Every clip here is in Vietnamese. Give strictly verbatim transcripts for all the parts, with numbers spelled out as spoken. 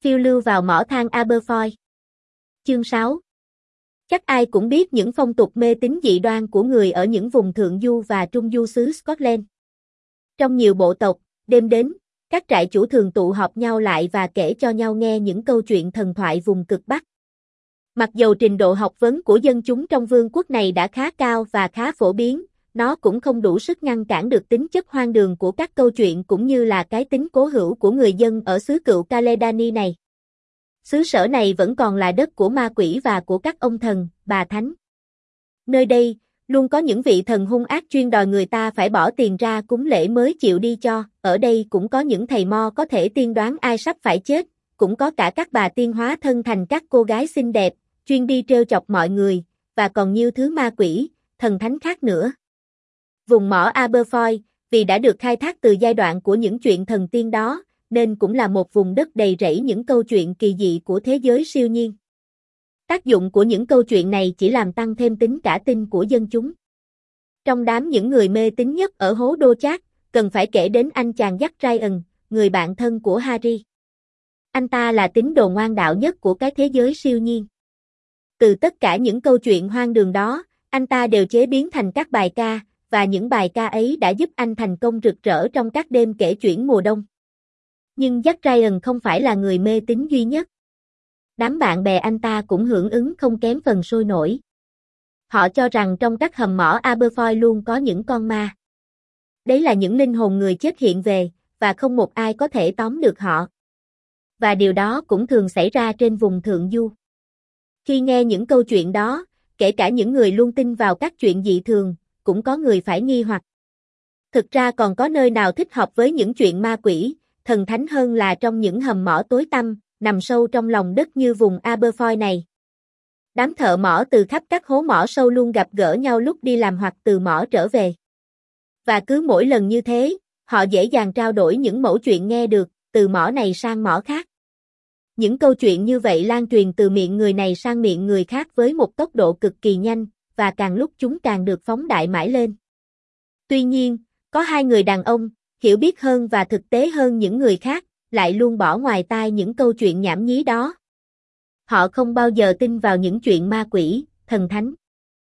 Phiêu lưu vào mỏ than Aberfoyle. Chương sáu. Chắc ai cũng biết những phong tục mê tín dị đoan của người ở những vùng thượng du và trung du xứ Scotland. Trong nhiều bộ tộc, đêm đến, các trại chủ thường tụ họp nhau lại và kể cho nhau nghe những câu chuyện thần thoại vùng cực Bắc. Mặc dầu trình độ học vấn của dân chúng trong vương quốc này đã khá cao và khá phổ biến, nó cũng không đủ sức ngăn cản được tính chất hoang đường của các câu chuyện cũng như là cái tính cố hữu của người dân ở xứ Cựu Caledani này. Xứ sở này vẫn còn là đất của ma quỷ và của các ông thần, bà thánh. Nơi đây, luôn có những vị thần hung ác chuyên đòi người ta phải bỏ tiền ra cúng lễ mới chịu đi cho. Ở đây cũng có những thầy mo có thể tiên đoán ai sắp phải chết, cũng có cả các bà tiên hóa thân thành các cô gái xinh đẹp, chuyên đi trêu chọc mọi người, và còn nhiều thứ ma quỷ, thần thánh khác nữa. Vùng mỏ Aberfoyle, vì đã được khai thác từ giai đoạn của những chuyện thần tiên đó, nên cũng là một vùng đất đầy rẫy những câu chuyện kỳ dị của thế giới siêu nhiên. Tác dụng của những câu chuyện này chỉ làm tăng thêm tính cả tin của dân chúng. Trong đám những người mê tín nhất ở hố Đô Chát, cần phải kể đến anh chàng Jack Ryan, người bạn thân của Harry. Anh ta là tín đồ ngoan đạo nhất của cái thế giới siêu nhiên. Từ tất cả những câu chuyện hoang đường đó, anh ta đều chế biến thành các bài ca, và những bài ca ấy đã giúp anh thành công rực rỡ trong các đêm kể chuyện mùa đông. Nhưng Jack Ryan không phải là người mê tín duy nhất. Đám bạn bè anh ta cũng hưởng ứng không kém phần sôi nổi. Họ cho rằng trong các hầm mỏ Aberfoyle luôn có những con ma. Đấy là những linh hồn người chết hiện về, và không một ai có thể tóm được họ. Và điều đó cũng thường xảy ra trên vùng thượng du. Khi nghe những câu chuyện đó, kể cả những người luôn tin vào các chuyện dị thường, cũng có người phải nghi hoặc. Thực ra còn có nơi nào thích hợp với những chuyện ma quỷ, thần thánh hơn là trong những hầm mỏ tối tăm, nằm sâu trong lòng đất như vùng Aberfoyle này. Đám thợ mỏ từ khắp các hố mỏ sâu luôn gặp gỡ nhau lúc đi làm hoặc từ mỏ trở về. Và cứ mỗi lần như thế, họ dễ dàng trao đổi những mẩu chuyện nghe được, từ mỏ này sang mỏ khác. Những câu chuyện như vậy lan truyền từ miệng người này sang miệng người khác với một tốc độ cực kỳ nhanh, và càng lúc chúng càng được phóng đại mãi lên. Tuy nhiên, có hai người đàn ông, hiểu biết hơn và thực tế hơn những người khác, lại luôn bỏ ngoài tai những câu chuyện nhảm nhí đó. Họ không bao giờ tin vào những chuyện ma quỷ, thần thánh.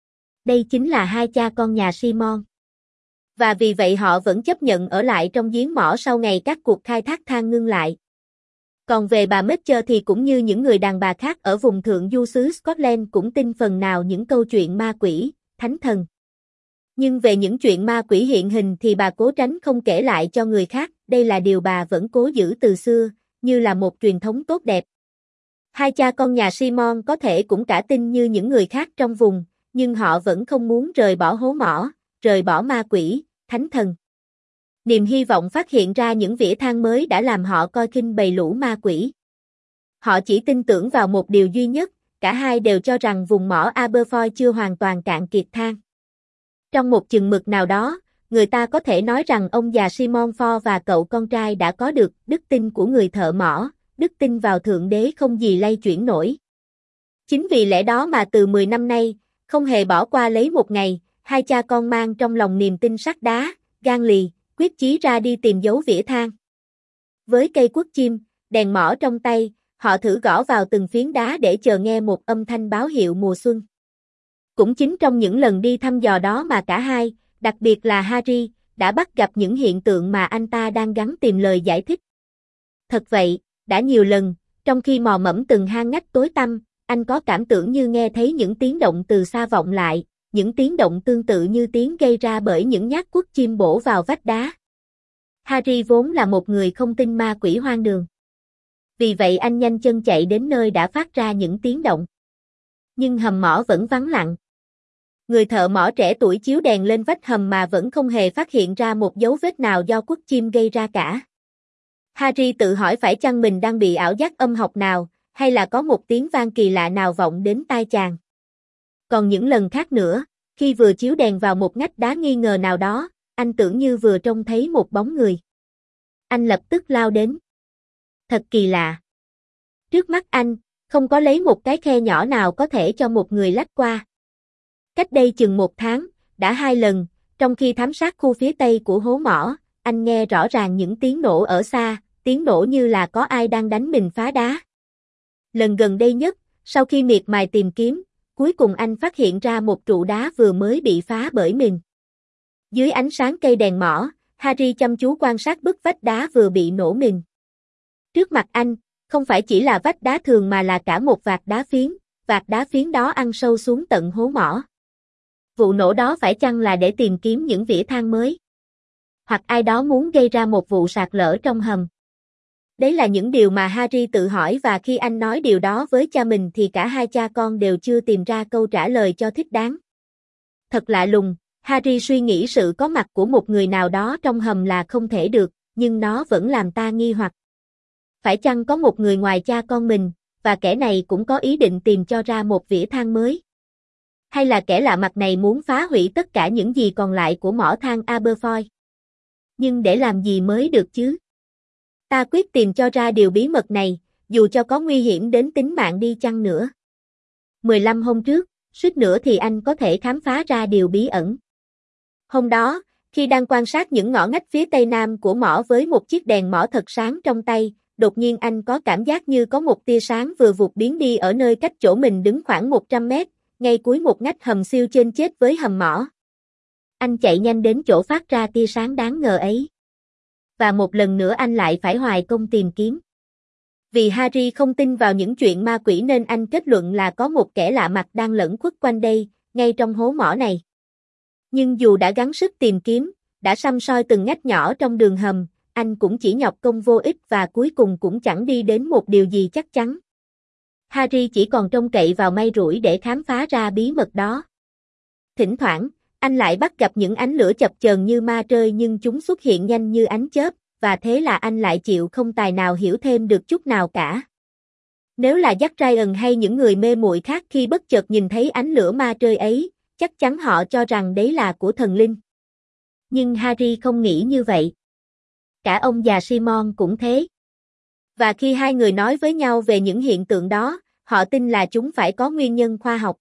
Đây chính là hai cha con nhà Simon. Và vì vậy họ vẫn chấp nhận ở lại trong giếng mỏ sau ngày các cuộc khai thác than ngưng lại. Còn về bà Mitchell thì cũng như những người đàn bà khác ở vùng thượng du xứ Scotland cũng tin phần nào những câu chuyện ma quỷ, thánh thần. Nhưng về những chuyện ma quỷ hiện hình thì bà cố tránh không kể lại cho người khác, đây là điều bà vẫn cố giữ từ xưa, như là một truyền thống tốt đẹp. Hai cha con nhà Simon có thể cũng cả tin như những người khác trong vùng, nhưng họ vẫn không muốn rời bỏ hố mỏ, rời bỏ ma quỷ, thánh thần. Niềm hy vọng phát hiện ra những vỉa than mới đã làm họ coi khinh bầy lũ ma quỷ. Họ chỉ tin tưởng vào một điều duy nhất, cả hai đều cho rằng vùng mỏ Aberfoyle chưa hoàn toàn cạn kiệt than. Trong một chừng mực nào đó, người ta có thể nói rằng ông già Simon Ford và cậu con trai đã có được đức tin của người thợ mỏ, đức tin vào Thượng Đế không gì lay chuyển nổi. Chính vì lẽ đó mà từ mười năm nay, không hề bỏ qua lấy một ngày, hai cha con mang trong lòng niềm tin sắt đá, gan lì, quyết chí ra đi tìm dấu vỉa than. Với cây cuốc chim, đèn mỏ trong tay, họ thử gõ vào từng phiến đá để chờ nghe một âm thanh báo hiệu mùa xuân. Cũng chính trong những lần đi thăm dò đó mà cả hai, đặc biệt là Harry, đã bắt gặp những hiện tượng mà anh ta đang gắng tìm lời giải thích. Thật vậy, đã nhiều lần, trong khi mò mẫm từng hang ngách tối tăm, anh có cảm tưởng như nghe thấy những tiếng động từ xa vọng lại, những tiếng động tương tự như tiếng gây ra bởi những nhát cuốc chim bổ vào vách đá. Harry vốn là một người không tin ma quỷ hoang đường. Vì vậy anh nhanh chân chạy đến nơi đã phát ra những tiếng động. Nhưng hầm mỏ vẫn vắng lặng. Người thợ mỏ trẻ tuổi chiếu đèn lên vách hầm mà vẫn không hề phát hiện ra một dấu vết nào do cuốc chim gây ra cả. Harry tự hỏi phải chăng mình đang bị ảo giác âm học nào, hay là có một tiếng vang kỳ lạ nào vọng đến tai chàng. Còn những lần khác nữa, khi vừa chiếu đèn vào một ngách đá nghi ngờ nào đó, anh tưởng như vừa trông thấy một bóng người. Anh lập tức lao đến. Thật kỳ lạ. Trước mắt anh, không có lấy một cái khe nhỏ nào có thể cho một người lách qua. Cách đây chừng một tháng, đã hai lần, trong khi thám sát khu phía tây của hố mỏ, anh nghe rõ ràng những tiếng nổ ở xa, tiếng nổ như là có ai đang đánh mình phá đá. Lần gần đây nhất, sau khi miệt mài tìm kiếm, cuối cùng anh phát hiện ra một trụ đá vừa mới bị phá bởi mình. Dưới ánh sáng cây đèn mỏ, Harry chăm chú quan sát bức vách đá vừa bị nổ mìn. Trước mặt anh, không phải chỉ là vách đá thường mà là cả một vạt đá phiến, vạt đá phiến đó ăn sâu xuống tận hố mỏ. Vụ nổ đó phải chăng là để tìm kiếm những vỉa than mới? Hoặc ai đó muốn gây ra một vụ sạt lở trong hầm? Đấy là những điều mà Harry tự hỏi, và khi anh nói điều đó với cha mình thì cả hai cha con đều chưa tìm ra câu trả lời cho thích đáng. Thật lạ lùng, Harry suy nghĩ sự có mặt của một người nào đó trong hầm là không thể được, nhưng nó vẫn làm ta nghi hoặc. Phải chăng có một người ngoài cha con mình, và kẻ này cũng có ý định tìm cho ra một vỉa than mới? Hay là kẻ lạ mặt này muốn phá hủy tất cả những gì còn lại của mỏ than Aberfoyle? Nhưng để làm gì mới được chứ? Ta quyết tìm cho ra điều bí mật này, dù cho có nguy hiểm đến tính mạng đi chăng nữa. mười lăm hôm trước, suýt nữa thì anh có thể khám phá ra điều bí ẩn. Hôm đó, khi đang quan sát những ngõ ngách phía tây nam của mỏ với một chiếc đèn mỏ thật sáng trong tay, đột nhiên anh có cảm giác như có một tia sáng vừa vụt biến đi ở nơi cách chỗ mình đứng khoảng một trăm mét, ngay cuối một ngách hầm siêu trên chết với hầm mỏ. Anh chạy nhanh đến chỗ phát ra tia sáng đáng ngờ ấy. Và một lần nữa anh lại phải hoài công tìm kiếm. Vì Harry không tin vào những chuyện ma quỷ nên anh kết luận là có một kẻ lạ mặt đang lẩn khuất quanh đây, ngay trong hố mỏ này. Nhưng dù đã gắng sức tìm kiếm, đã săm soi từng ngách nhỏ trong đường hầm, anh cũng chỉ nhọc công vô ích và cuối cùng cũng chẳng đi đến một điều gì chắc chắn. Harry chỉ còn trông cậy vào may rủi để khám phá ra bí mật đó. Thỉnh thoảng, anh lại bắt gặp những ánh lửa chập chờn như ma rơi, nhưng chúng xuất hiện nhanh như ánh chớp, và thế là anh lại chịu không tài nào hiểu thêm được chút nào cả. Nếu là Jack Ryan hay những người mê muội khác khi bất chợt nhìn thấy ánh lửa ma rơi ấy, chắc chắn họ cho rằng đấy là của thần linh. Nhưng Harry không nghĩ như vậy. Cả ông già Simon cũng thế. Và khi hai người nói với nhau về những hiện tượng đó, họ tin là chúng phải có nguyên nhân khoa học.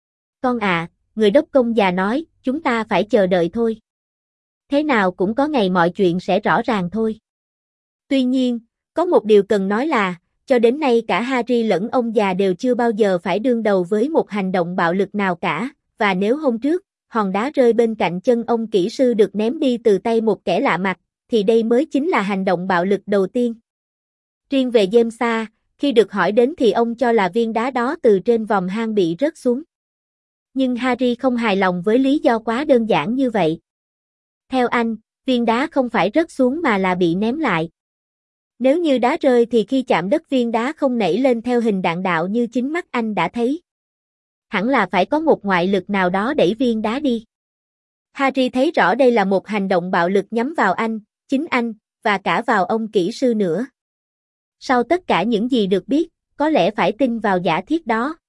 Con à, người đốc công già nói, chúng ta phải chờ đợi thôi. Thế nào cũng có ngày mọi chuyện sẽ rõ ràng thôi. Tuy nhiên, có một điều cần nói là, cho đến nay cả Harry lẫn ông già đều chưa bao giờ phải đương đầu với một hành động bạo lực nào cả, và nếu hôm trước, hòn đá rơi bên cạnh chân ông kỹ sư được ném đi từ tay một kẻ lạ mặt, thì đây mới chính là hành động bạo lực đầu tiên. Riêng về James, khi được hỏi đến thì ông cho là viên đá đó từ trên vòm hang bị rớt xuống. Nhưng Harry không hài lòng với lý do quá đơn giản như vậy. Theo anh, viên đá không phải rớt xuống mà là bị ném lại. Nếu như đá rơi thì khi chạm đất viên đá không nảy lên theo hình đạn đạo như chính mắt anh đã thấy. Hẳn là phải có một ngoại lực nào đó đẩy viên đá đi. Harry thấy rõ đây là một hành động bạo lực nhắm vào anh, chính anh, và cả vào ông kỹ sư nữa. Sau tất cả những gì được biết, có lẽ phải tin vào giả thiết đó.